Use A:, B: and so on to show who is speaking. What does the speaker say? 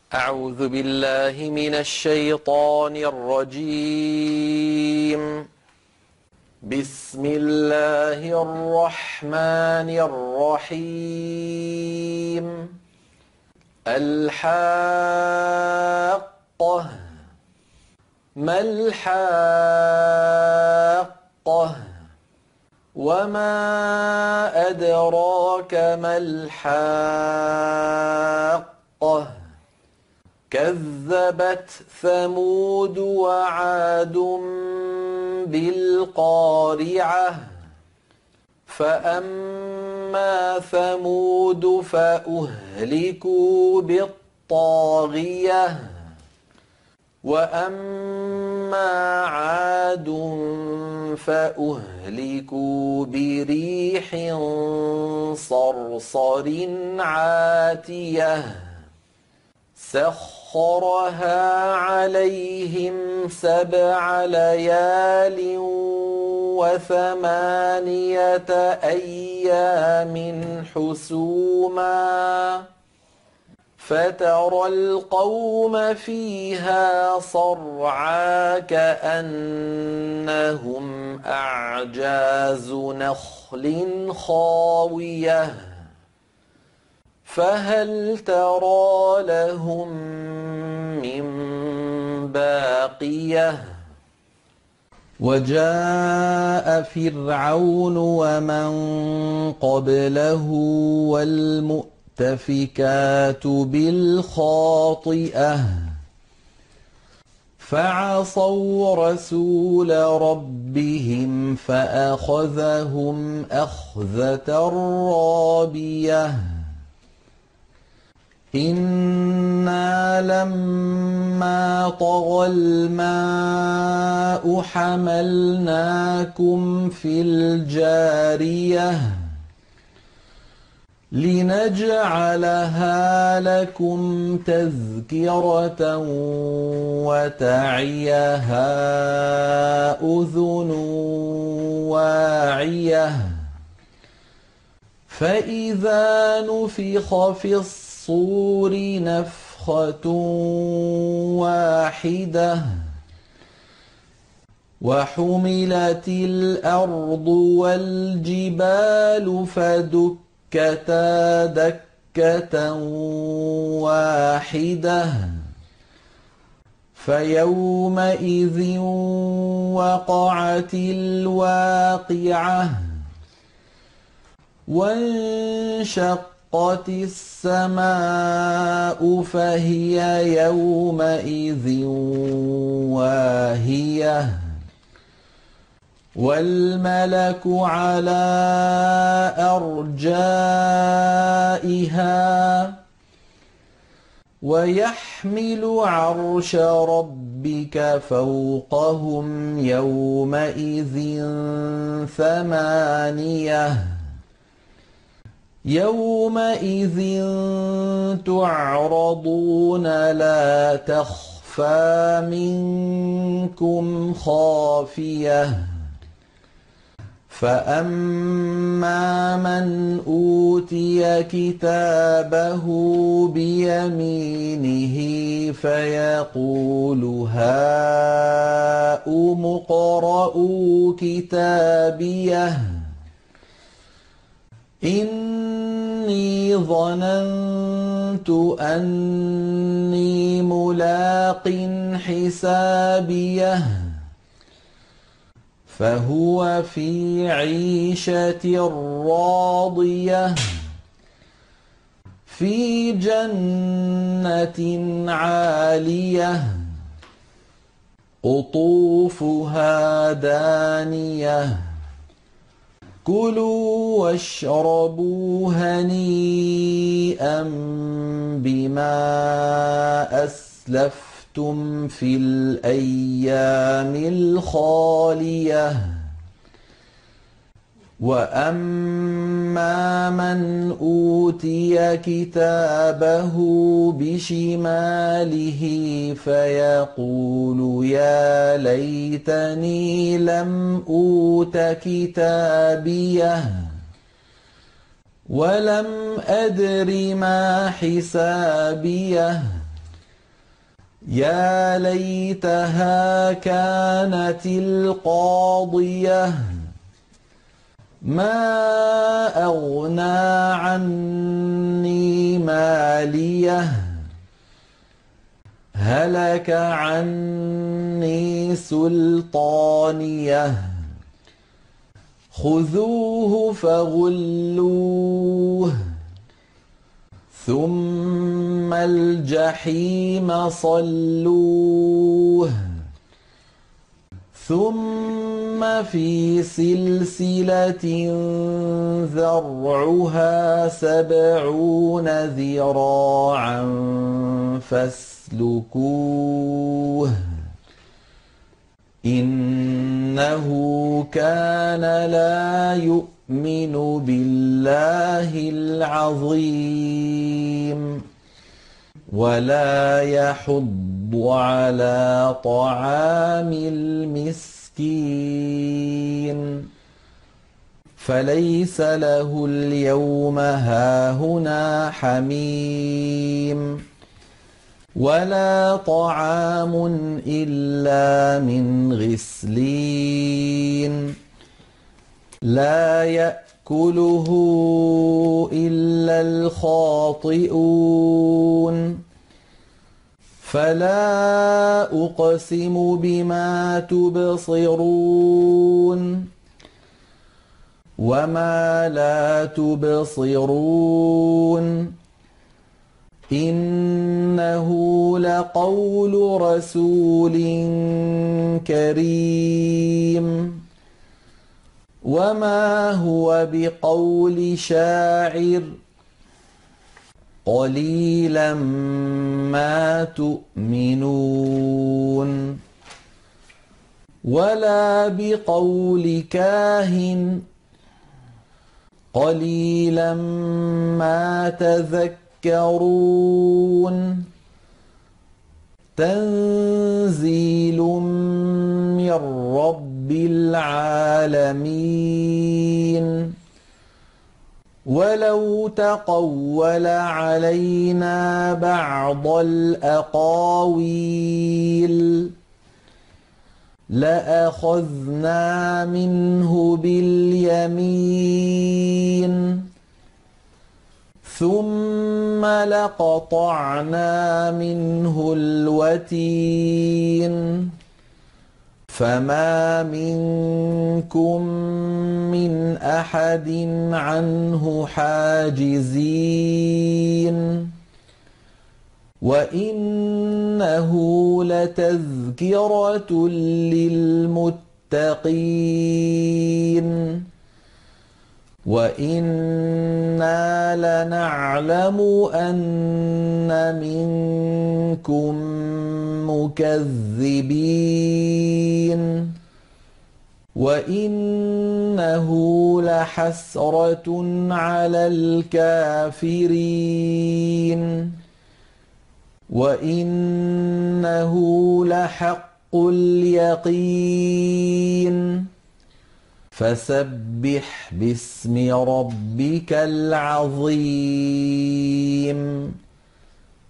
A: أعوذ بالله من الشيطان الرجيم. بسم الله الرحمن الرحيم. الحاقة. ما الحاقة؟ وما أدراك ما الحاقة؟ كذبت ثمود وعاد بالقارعة. فأما ثمود فأهلكوا بالطاغية، وأما عاد فأهلكوا بريح صرصر عاتية سخرها عليهم 7 ليال و8 أيام حسوما، فترى القوم فيها صرعى كأنهم أعجاز نخل خاوية، فهل ترى لهم من باقية؟ وجاء فرعون ومن قبله والمؤتفكات بالخاطئة، فعصوا رسول ربهم فأخذهم أخذة رابية. إنا لما طغى الماء حملناكم في الجارية لنجعلها لكم تذكرة وتعيها أذن واعية، فإذا نفخ في الصور نفخة واحدة وحملت الأرض والجبال فدكتا دكة واحدة، فيومئذ وقعت الواقعة وانشقت السماء فهي يومئذ واهية، والملك على أرجائها ويحمل عرش ربك فوقهم يومئذ 8. يومئذ تعرضون لا تخفى منكم خافية، فأما من أوتي كتابه بيمينه فيقول هاؤم اقرءوا كتابيه إني ظننت أني ملاق حسابيه، فهو في عيشة راضية في جنة عالية قطوفها دانية. كلوا واشربوا هنيئا بما أسلفتم في الأيام الخالية. وأما من أوتي كتابه بشماله فيقول يا ليتني لم أوت كتابيه ولم أدر ما حسابيه يا ليتها كانت القاضية ما أغنى عني ماليه هلك عني سلطانيه خذوه فغلوه ثم الجحيم صلوه ثم في سلسلة ذرعها 70 ذراعا فاسلكوه إنه كان لا يؤمن بالله العظيم ولا يحض على طعام المسكين فليس له اليوم هاهنا حميم ولا طعام إلا من غسلين لا يأكله إلا الخاطئون فلا أقسم بما تبصرون وما لا تبصرون إنه لقول رسول كريم وما هو بقول شاعر قليلا ما تؤمنون ولا بقول كاهن قليلا ما تذكرون تنزيل من رب العالمين ولو تقول علينا بعض الأقاويل لأخذنا منه باليمين ثم لقطعنا منه الوتين فما منكم من أحد عنه حاجزين وإنه لتذكرة للمتقين وإنا لنعلم أن منكم مكذبين وإنه لحسرة على الكافرين وإنه لحق اليقين فسبح باسم ربك العظيم